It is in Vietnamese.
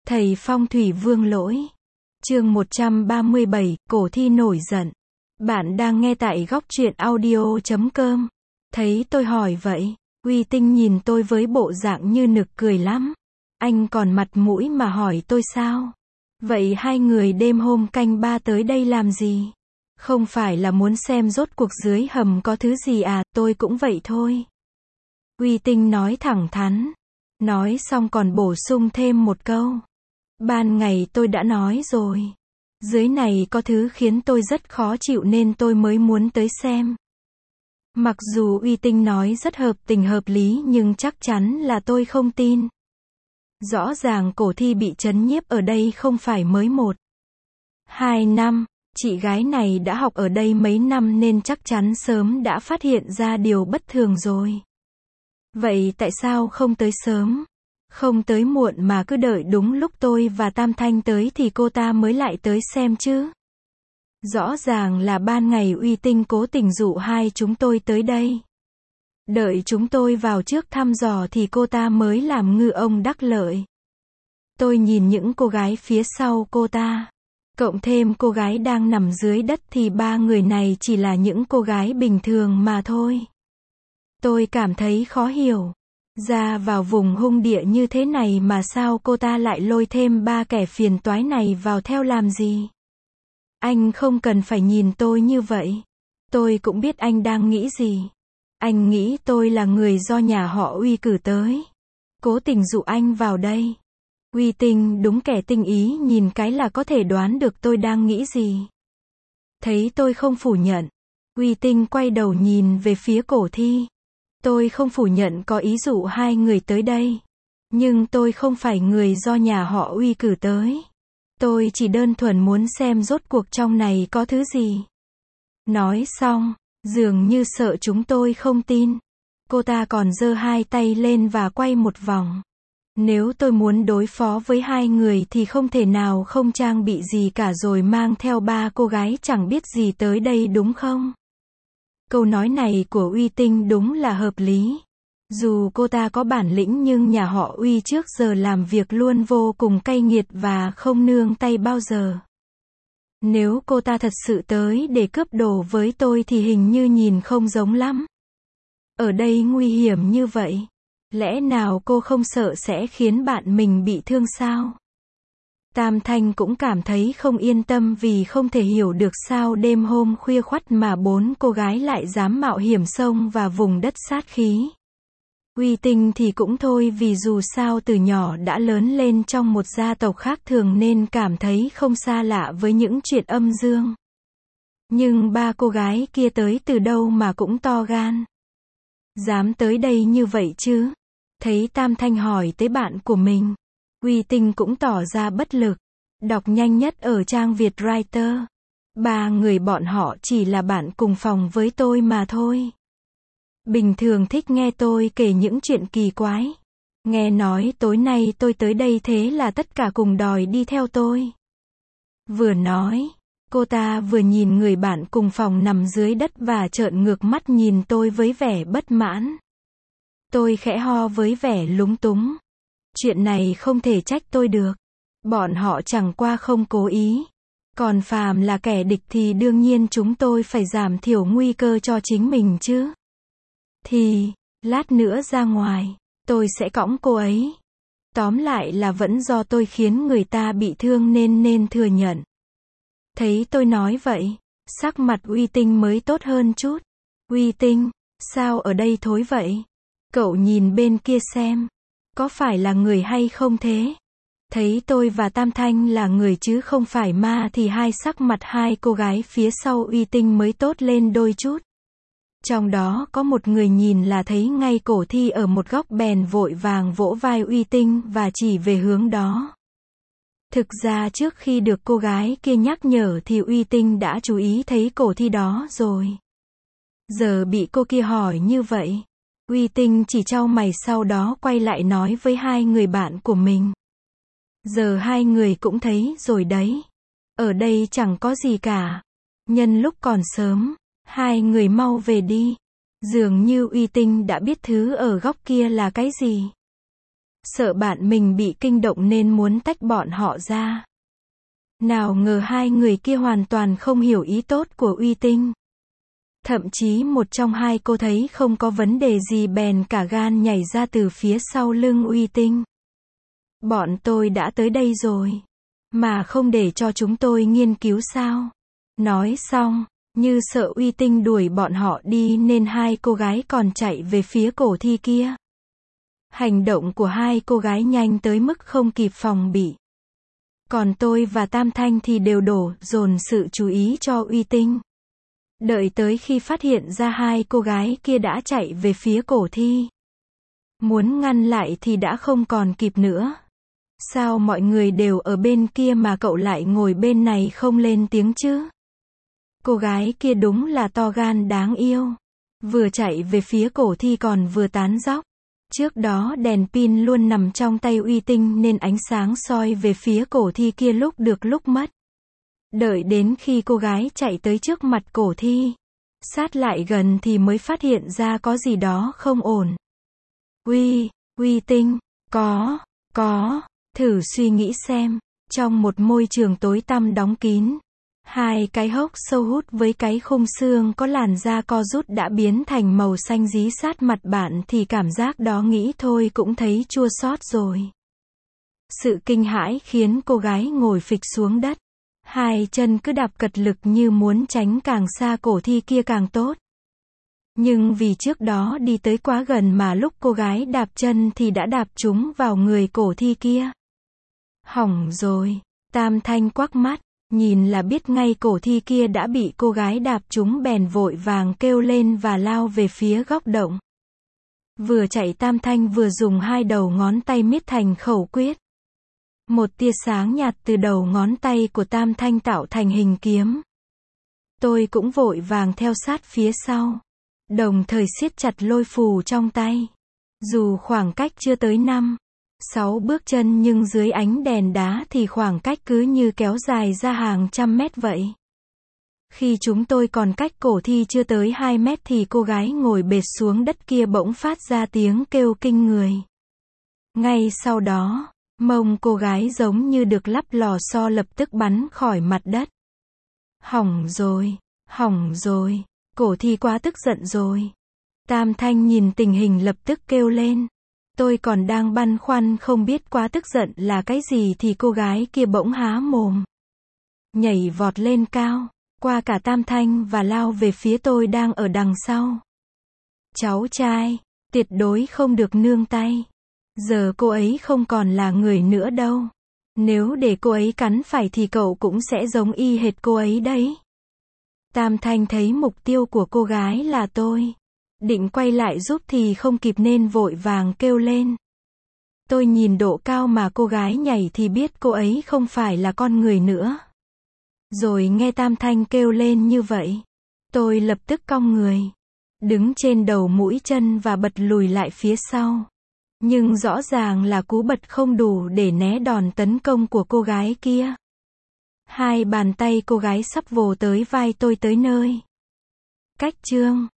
Thầy phong thủy Vương Lỗi. Chương 137, Cổ thi nổi giận. Bạn đang nghe tại góc truyện audio.com. Thấy tôi hỏi vậy, Uy Tinh nhìn tôi với bộ dạng như nực cười lắm. Anh còn mặt mũi mà hỏi tôi sao? Vậy hai người đêm hôm canh ba tới đây làm gì? Không phải là muốn xem rốt cuộc dưới hầm có thứ gì à? Tôi cũng vậy thôi. Uy Tinh nói thẳng thắn. Nói xong còn bổ sung thêm một câu. Ban ngày tôi đã nói rồi. Dưới này có thứ khiến tôi rất khó chịu nên tôi mới muốn tới xem. Mặc dù Uy Tinh nói rất hợp tình hợp lý nhưng chắc chắn là tôi không tin. Rõ ràng cổ thi bị trấn nhiếp ở đây không phải mới 1-2 năm. Chị gái này đã học ở đây mấy năm nên chắc chắn sớm đã phát hiện ra điều bất thường rồi. Vậy tại sao không tới sớm? Không tới muộn mà cứ đợi đúng lúc tôi và Tam Thanh tới thì cô ta mới lại tới xem chứ. Rõ ràng là ban ngày Uy Tinh cố tình dụ hai chúng tôi tới đây. Đợi chúng tôi vào trước thăm dò thì cô ta mới làm ngư ông đắc lợi. Tôi nhìn những cô gái phía sau cô ta. Cộng thêm cô gái đang nằm dưới đất thì ba người này chỉ là những cô gái bình thường mà thôi. Tôi cảm thấy khó hiểu. Ra vào vùng hung địa như thế này mà sao cô ta lại lôi thêm ba kẻ phiền toái này vào theo làm gì? Anh không cần phải nhìn tôi như vậy. Tôi cũng biết anh đang nghĩ gì. Anh nghĩ tôi là người do nhà họ Uy cử tới. Cố tình dụ anh vào đây. Uy Tinh đúng kẻ tinh ý nhìn cái là có thể đoán được tôi đang nghĩ gì. Thấy tôi không phủ nhận. Uy Tinh quay đầu nhìn về phía cổ thi. Tôi không phủ nhận có ý dụ hai người tới đây. Nhưng tôi không phải người do nhà họ Uy cử tới. Tôi chỉ đơn thuần muốn xem rốt cuộc trong này có thứ gì. Nói xong, dường như sợ chúng tôi không tin. Cô ta còn giơ hai tay lên và quay một vòng. Nếu tôi muốn đối phó với hai người thì không thể nào không trang bị gì cả rồi mang theo ba cô gái chẳng biết gì tới đây đúng không? Câu nói này của Uy Tinh đúng là hợp lý. Dù cô ta có bản lĩnh nhưng nhà họ Uy trước giờ làm việc luôn vô cùng cay nghiệt và không nương tay bao giờ. Nếu cô ta thật sự tới để cướp đồ với tôi thì hình như nhìn không giống lắm. Ở đây nguy hiểm như vậy. Lẽ nào cô không sợ sẽ khiến bạn mình bị thương sao? Tam Thanh cũng cảm thấy không yên tâm vì không thể hiểu được sao đêm hôm khuya khoắt mà bốn cô gái lại dám mạo hiểm xông vào vùng đất sát khí. Uy Tinh thì cũng thôi vì dù sao từ nhỏ đã lớn lên trong một gia tộc khác thường nên cảm thấy không xa lạ với những chuyện âm dương. Nhưng ba cô gái kia tới từ đâu mà cũng to gan. Dám tới đây như vậy chứ? Thấy Tam Thanh hỏi tới bạn của mình. Uy Tinh cũng tỏ ra bất lực. Đọc nhanh nhất ở trang Việt Writer. Ba người bọn họ chỉ là bạn cùng phòng với tôi mà thôi. Bình thường thích nghe tôi kể những chuyện kỳ quái. Nghe nói tối nay tôi tới đây thế là tất cả cùng đòi đi theo tôi. Vừa nói, cô ta vừa nhìn người bạn cùng phòng nằm dưới đất và trợn ngược mắt nhìn tôi với vẻ bất mãn. Tôi khẽ ho với vẻ lúng túng. Chuyện này không thể trách tôi được. Bọn họ chẳng qua không cố ý. Còn phàm là kẻ địch thì đương nhiên chúng tôi phải giảm thiểu nguy cơ cho chính mình chứ. Thì, lát nữa ra ngoài, tôi sẽ cõng cô ấy. Tóm lại là vẫn do tôi khiến người ta bị thương nên thừa nhận. Thấy tôi nói vậy, sắc mặt Uy Tinh mới tốt hơn chút. Uy Tinh, sao ở đây thối vậy? Cậu nhìn bên kia xem. Có phải là người hay không thế? Thấy tôi và Tam Thanh là người chứ không phải ma thì sắc mặt hai cô gái phía sau Uy Tinh mới tốt lên đôi chút. Trong đó có một người nhìn là thấy ngay cổ thi ở một góc bèn vội vàng vỗ vai Uy Tinh và chỉ về hướng đó. Thực ra trước khi được cô gái kia nhắc nhở thì Uy Tinh đã chú ý thấy cổ thi đó rồi. Giờ bị cô kia hỏi như vậy. Uy Tinh chỉ chau mày sau đó quay lại nói với hai người bạn của mình. Giờ hai người cũng thấy rồi đấy. Ở đây chẳng có gì cả. Nhân lúc còn sớm, hai người mau về đi. Dường như Uy Tinh đã biết thứ ở góc kia là cái gì. Sợ bạn mình bị kinh động nên muốn tách bọn họ ra. Nào ngờ hai người kia hoàn toàn không hiểu ý tốt của Uy Tinh. Thậm chí một trong hai cô thấy không có vấn đề gì bèn cả gan nhảy ra từ phía sau lưng Uy Tinh. Bọn tôi đã tới đây rồi. Mà không để cho chúng tôi nghiên cứu sao? Nói xong, như sợ Uy Tinh đuổi bọn họ đi nên hai cô gái còn chạy về phía cổ thi kia. Hành động của hai cô gái nhanh tới mức không kịp phòng bị. Còn tôi và Tam Thanh thì đều dồn sự chú ý cho Uy Tinh. Đợi tới khi phát hiện ra hai cô gái kia đã chạy về phía cổ thi. Muốn ngăn lại thì đã không còn kịp nữa. Sao mọi người đều ở bên kia mà cậu lại ngồi bên này không lên tiếng chứ? Cô gái kia đúng là to gan đáng yêu. Vừa chạy về phía cổ thi còn vừa tán dóc. Trước đó đèn pin luôn nằm trong tay Uy Tinh nên ánh sáng soi về phía cổ thi kia lúc được lúc mất. Đợi đến khi cô gái chạy tới trước mặt cổ thi, sát lại gần thì mới phát hiện ra có gì đó không ổn. Uy Tinh, có, thử suy nghĩ xem, trong một môi trường tối tăm đóng kín, hai cái hốc sâu hút với cái khung xương có làn da co rút đã biến thành màu xanh dí sát mặt bạn thì cảm giác đó nghĩ thôi cũng thấy chua xót rồi. Sự kinh hãi khiến cô gái ngồi phịch xuống đất. Hai chân cứ đạp cật lực như muốn tránh càng xa cổ thi kia càng tốt. Nhưng vì trước đó đi tới quá gần mà lúc cô gái đạp chân thì đã đạp trúng vào người cổ thi kia. Hỏng rồi, Tam Thanh quắc mắt, nhìn là biết ngay cổ thi kia đã bị cô gái đạp trúng bèn vội vàng kêu lên và lao về phía góc động. Vừa chạy Tam Thanh vừa dùng hai đầu ngón tay miết thành khẩu quyết. Một tia sáng nhạt từ đầu ngón tay của Tam Thanh tạo thành hình kiếm. Tôi cũng vội vàng theo sát phía sau. Đồng thời siết chặt lôi phù trong tay. Dù khoảng cách chưa tới 5-6 bước chân nhưng dưới ánh đèn đá thì khoảng cách cứ như kéo dài ra hàng trăm mét vậy. Khi chúng tôi còn cách cổ thi chưa tới 2 mét thì cô gái ngồi bệt xuống đất kia bỗng phát ra tiếng kêu kinh người. Ngay sau đó, mông cô gái giống như được lắp lò xo lập tức bắn khỏi mặt đất. Hỏng rồi, cổ thi quá tức giận rồi. Tam Thanh nhìn tình hình lập tức kêu lên. Tôi còn đang băn khoăn không biết quá tức giận là cái gì thì cô gái kia bỗng há mồm. Nhảy vọt lên cao, qua cả Tam Thanh và lao về phía tôi đang ở đằng sau. Cháu trai, tuyệt đối không được nương tay. Giờ cô ấy không còn là người nữa đâu. Nếu để cô ấy cắn phải thì cậu cũng sẽ giống y hệt cô ấy đấy. Tam Thanh thấy mục tiêu của cô gái là tôi. Định quay lại giúp thì không kịp nên vội vàng kêu lên. Tôi nhìn độ cao mà cô gái nhảy thì biết cô ấy không phải là con người nữa. Rồi nghe Tam Thanh kêu lên như vậy. Tôi lập tức cong người. Đứng trên đầu mũi chân và bật lùi lại phía sau. Nhưng rõ ràng là cú bật không đủ để né đòn tấn công của cô gái kia. Hai bàn tay cô gái sắp vồ tới vai tôi tới nơi. Cách chương